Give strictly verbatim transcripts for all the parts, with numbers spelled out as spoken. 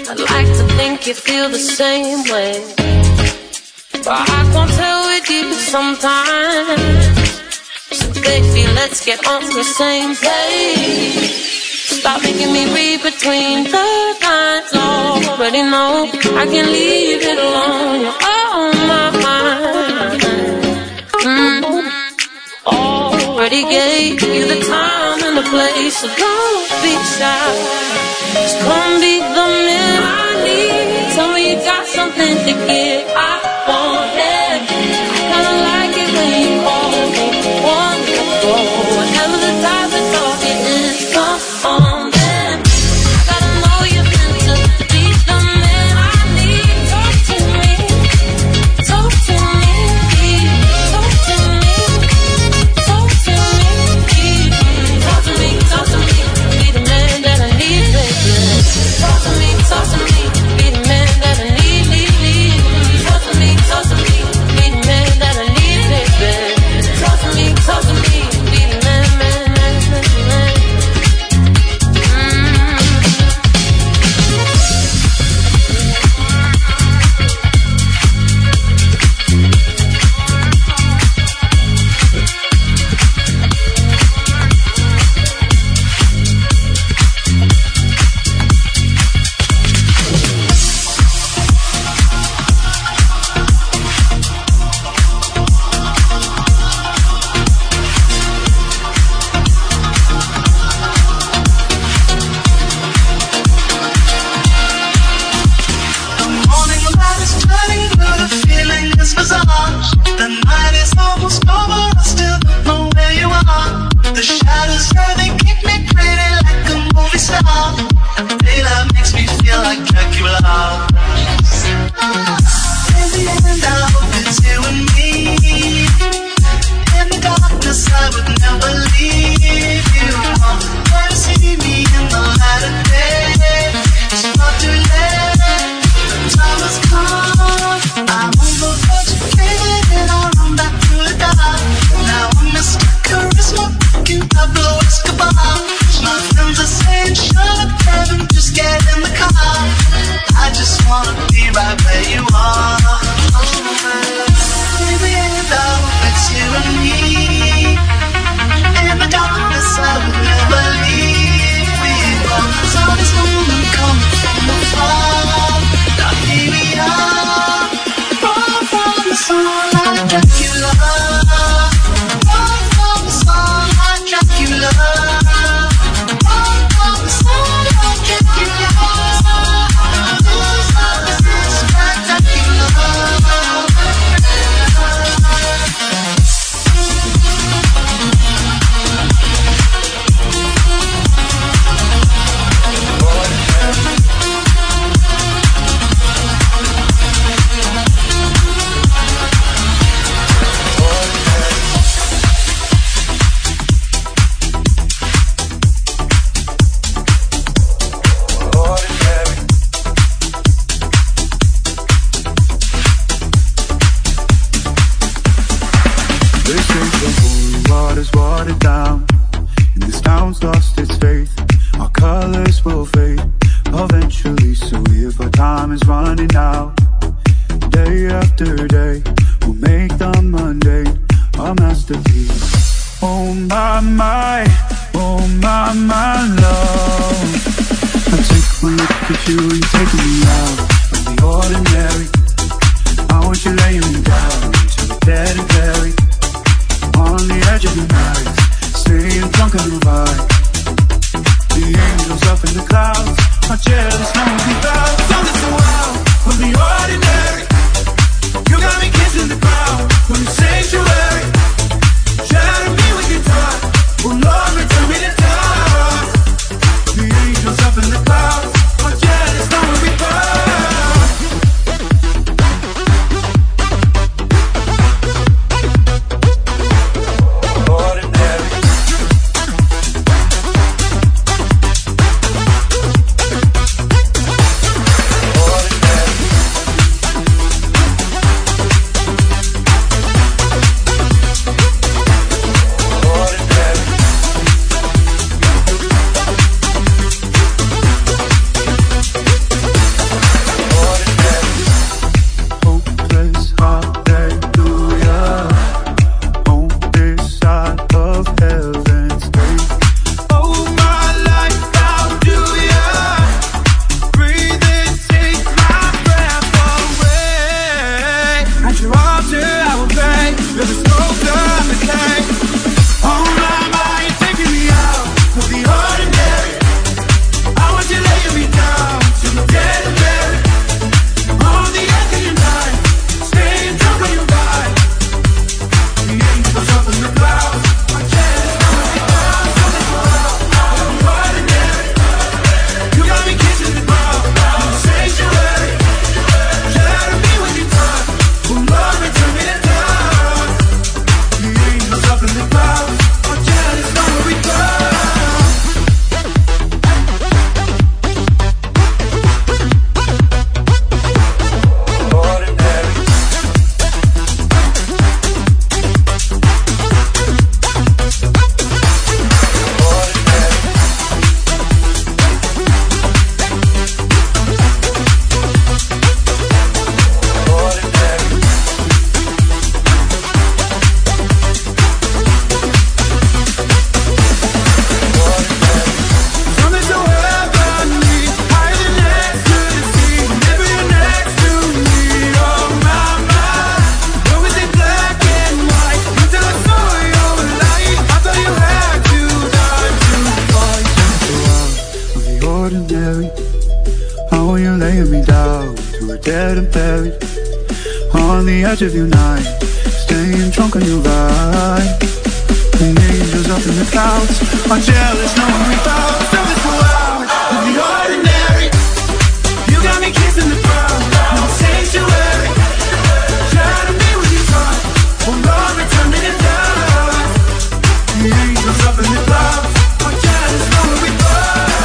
I'd like to think you feel the same way, but I can't tell with you sometimes. So baby, let's get on the same page. Stop making me read between the lines. Already know I can leave it alone. You're on my mind. Mm-hmm. Already gave you the time and the place, so don't be shy. Just come be the man I need. Tell me you got something to give. I want it. I kinda like it when you call me wonderful. Whatever the type of talk it is, come on then. I gotta know you're meant to be the man I need. Talk to me, talk to me, talk to me, talk to me, talk to me, talk to me. Be the man that I need, baby. Talk to me, talk to me. Be the man that I need, need, need. Talk to me, talk to me. Be the man that I need, baby. Talk to me, talk to me. Be the man, man, man, man, man. you're laying me down to a dead-end bed, on the edge of your night, staying drunk on your ride. The angels up in the clouds are jealous, knowing we found something so out of the ordinary. You got me kissing the ground, no sanctuary. Try to be what you thought, well, Lord, return me to dust. The angels up in the clouds are jealous, knowing we found.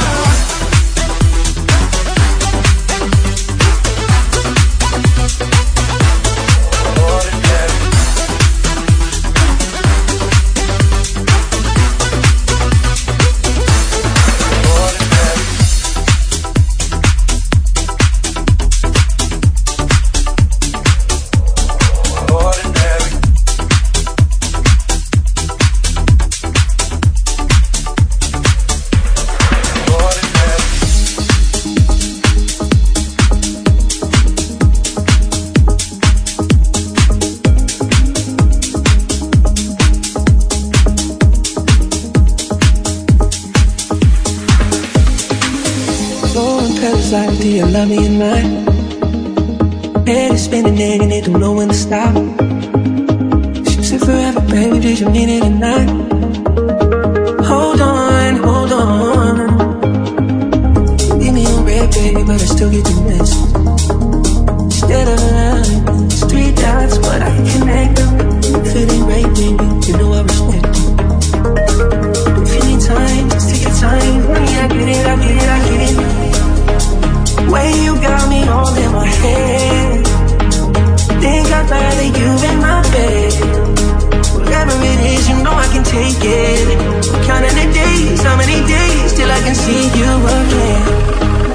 Like, do you love me or not? Head is spinning and they don't know when to stop. She said forever, baby, did you mean it or not? Hold on, hold on. Leave me on red, baby, but I still get the miss. Instead of a line, it's three dots, but I can connect them. If it ain't right, baby, you know I respect it. If you need time, just take your time. Honey, I get it, I get it, I get it. Way you got me all in my head. Think I'd rather you in my bed. Whatever it is, you know I can take it. I'm counting the days, how many days till I can see you again.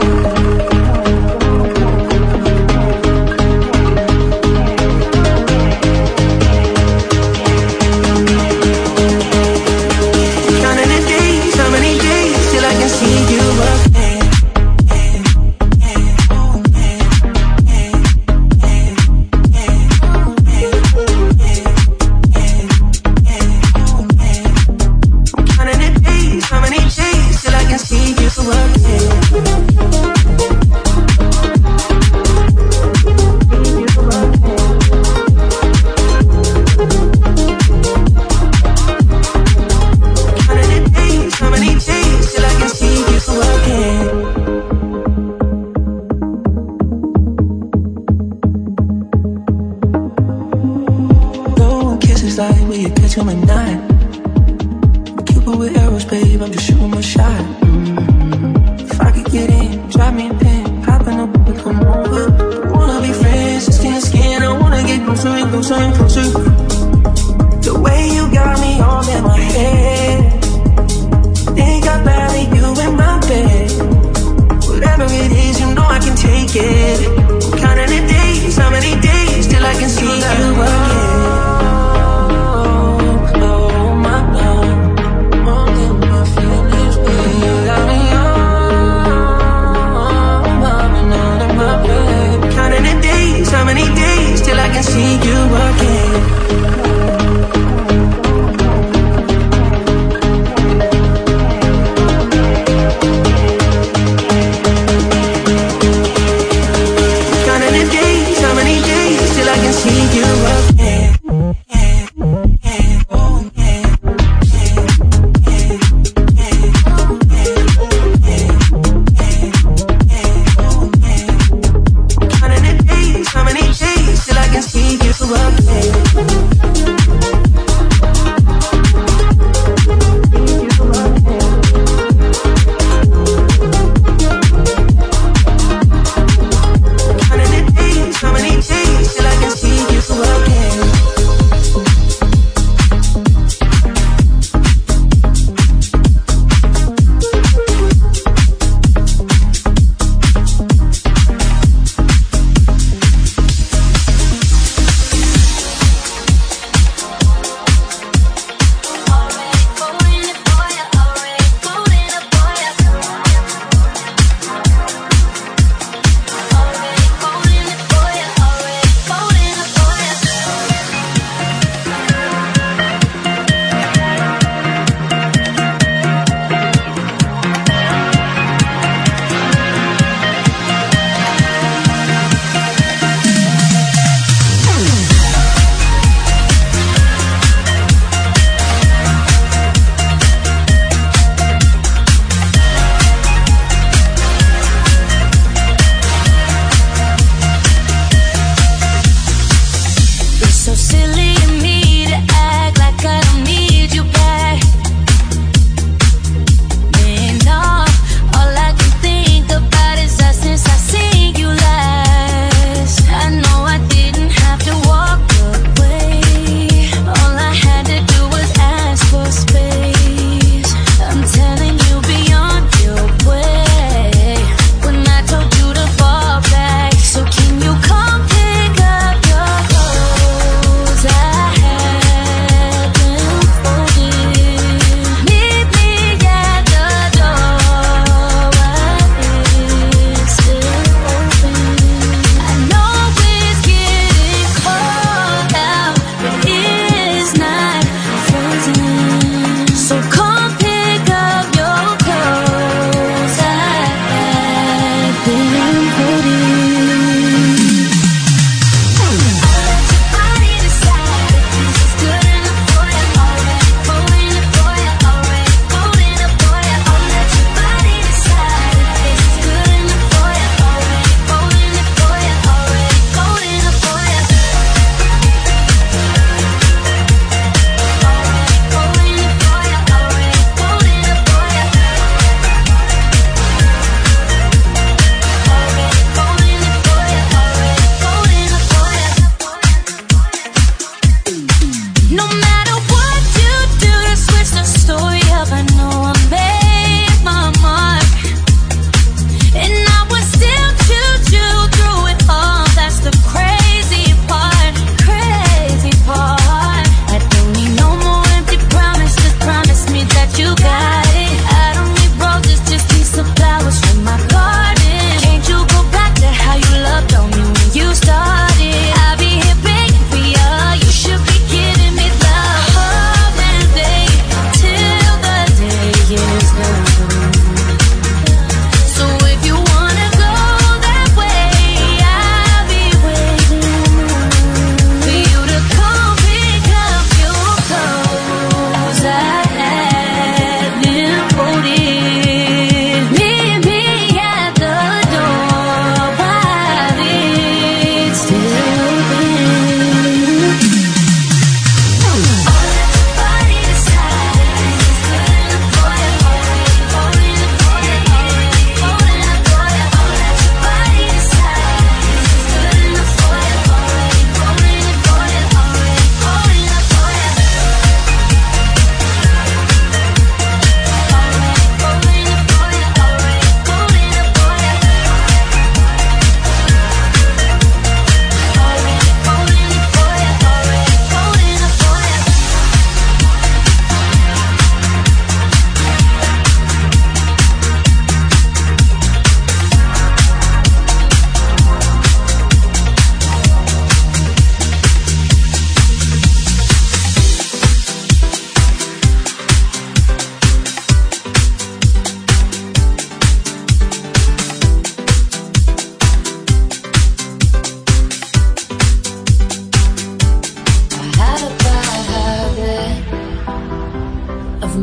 Counting the days, how many days till I can see you again.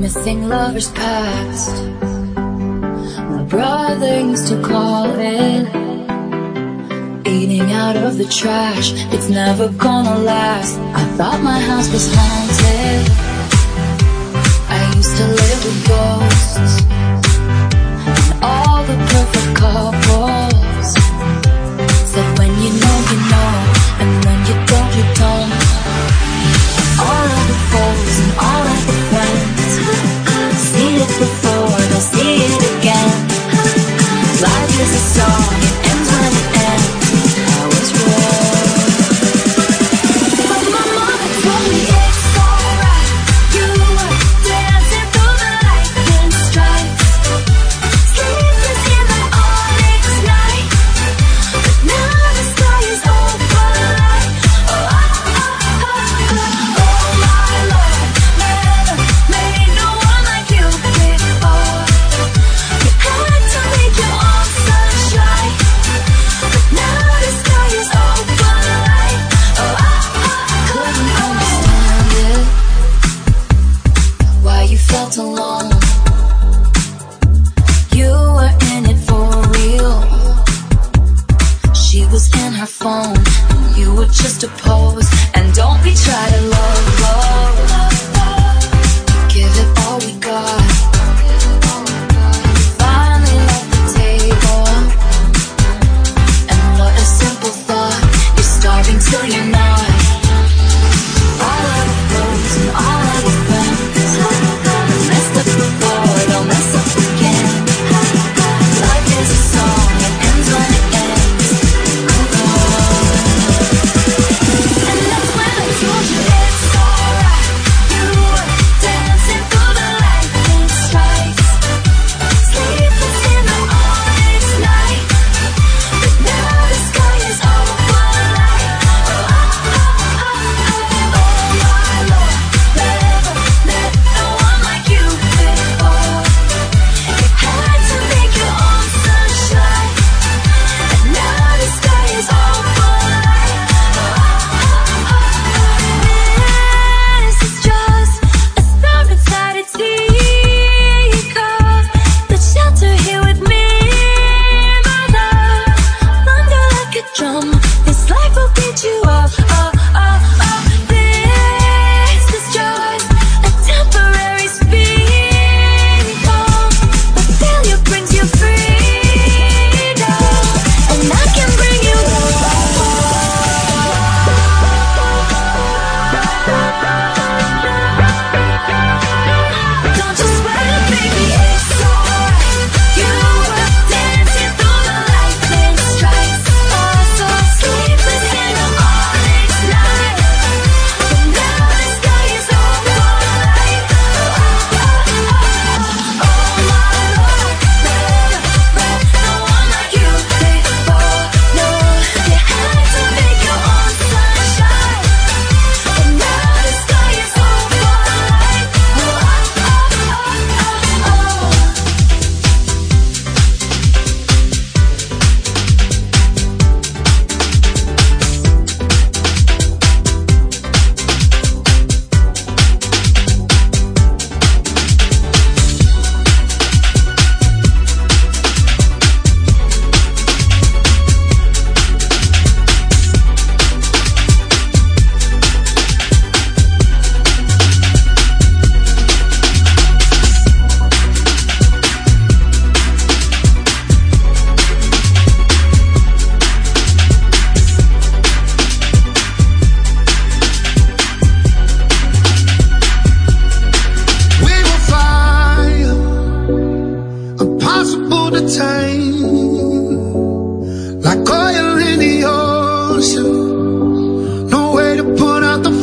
missing lovers past. My brother used to call it eating out of the trash. It's never gonna last. I thought my house was haunted. I used to live with ghosts and all the perfect couples. Said when you know, you know, and when you don't, you don't. All of the foes and all of the friends, seen it before, they'll see it again. Life is a song, it ends when it ends. I was wrong, but my mama told me it's alright. You were dancing through the lightning strikes, sleepless in the onyx night. But now the sky is overnight. Oh, oh, oh, oh, oh, oh my Lord, never made no one like you before. You had to make your own sunshine, but now the sky is overnight. Oh, oh, oh, couldn't understand it, why you felt alone. You were in it for real. She was in her phone, and you were just a pose. And don't we try to love, love, give it all we got. Finally left the table, and what a simple thought. You're starving till you're not. All of the foes and all of the friends, messed up before, they'll mess up again. Life is a song, it ends when it ends. Come on. And that's when I told you it's alright. You were dancing through the lightning strikes, sleepless in the onyx night. But now the sky is overnight. Oh, oh, oh, oh, oh my Lord, never met no one like you before. You had to make your own sunshine, and now the sky is overnight. Oh, oh, oh, oh. This is just a storm inside a teacup. Let's shelter here with me, my love. Thunder like a drum, this life will beat you up. Oh, oh, oh. This is just a temporary speed bump, but failure brings you freedom, and I can bring you Don't you sweat it, baby, it's alright. You were dancing through the lightning strikes, oh so sleepless in the onyx night. But now the sky is overnight. Oh, oh, oh, oh, oh my Lord, never met no one like you before. No, you had to make your own sunshine, but now the sky is overnight. Oh, oh, oh, oh, oh, oh. We will fire, impossible to tame, like oil in the ocean. No way to put out the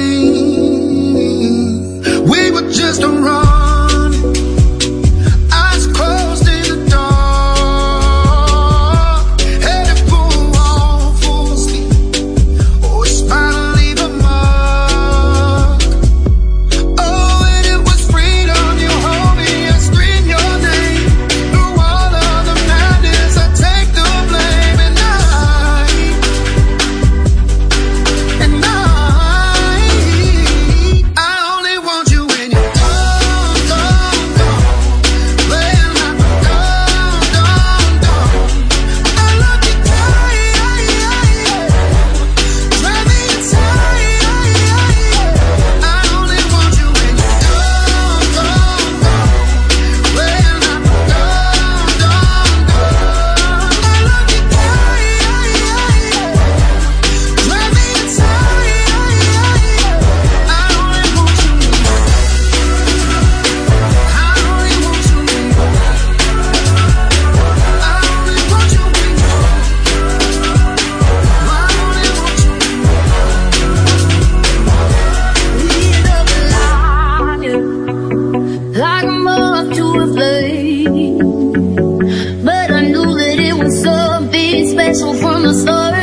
flame. We were just a run, eyes closed in the dark, headed for a wall, full steam. Oh, it's finally the mark. Oh, and it was freedom. You hold me and scream your name. Through all of the madness, I take the blame. And I story.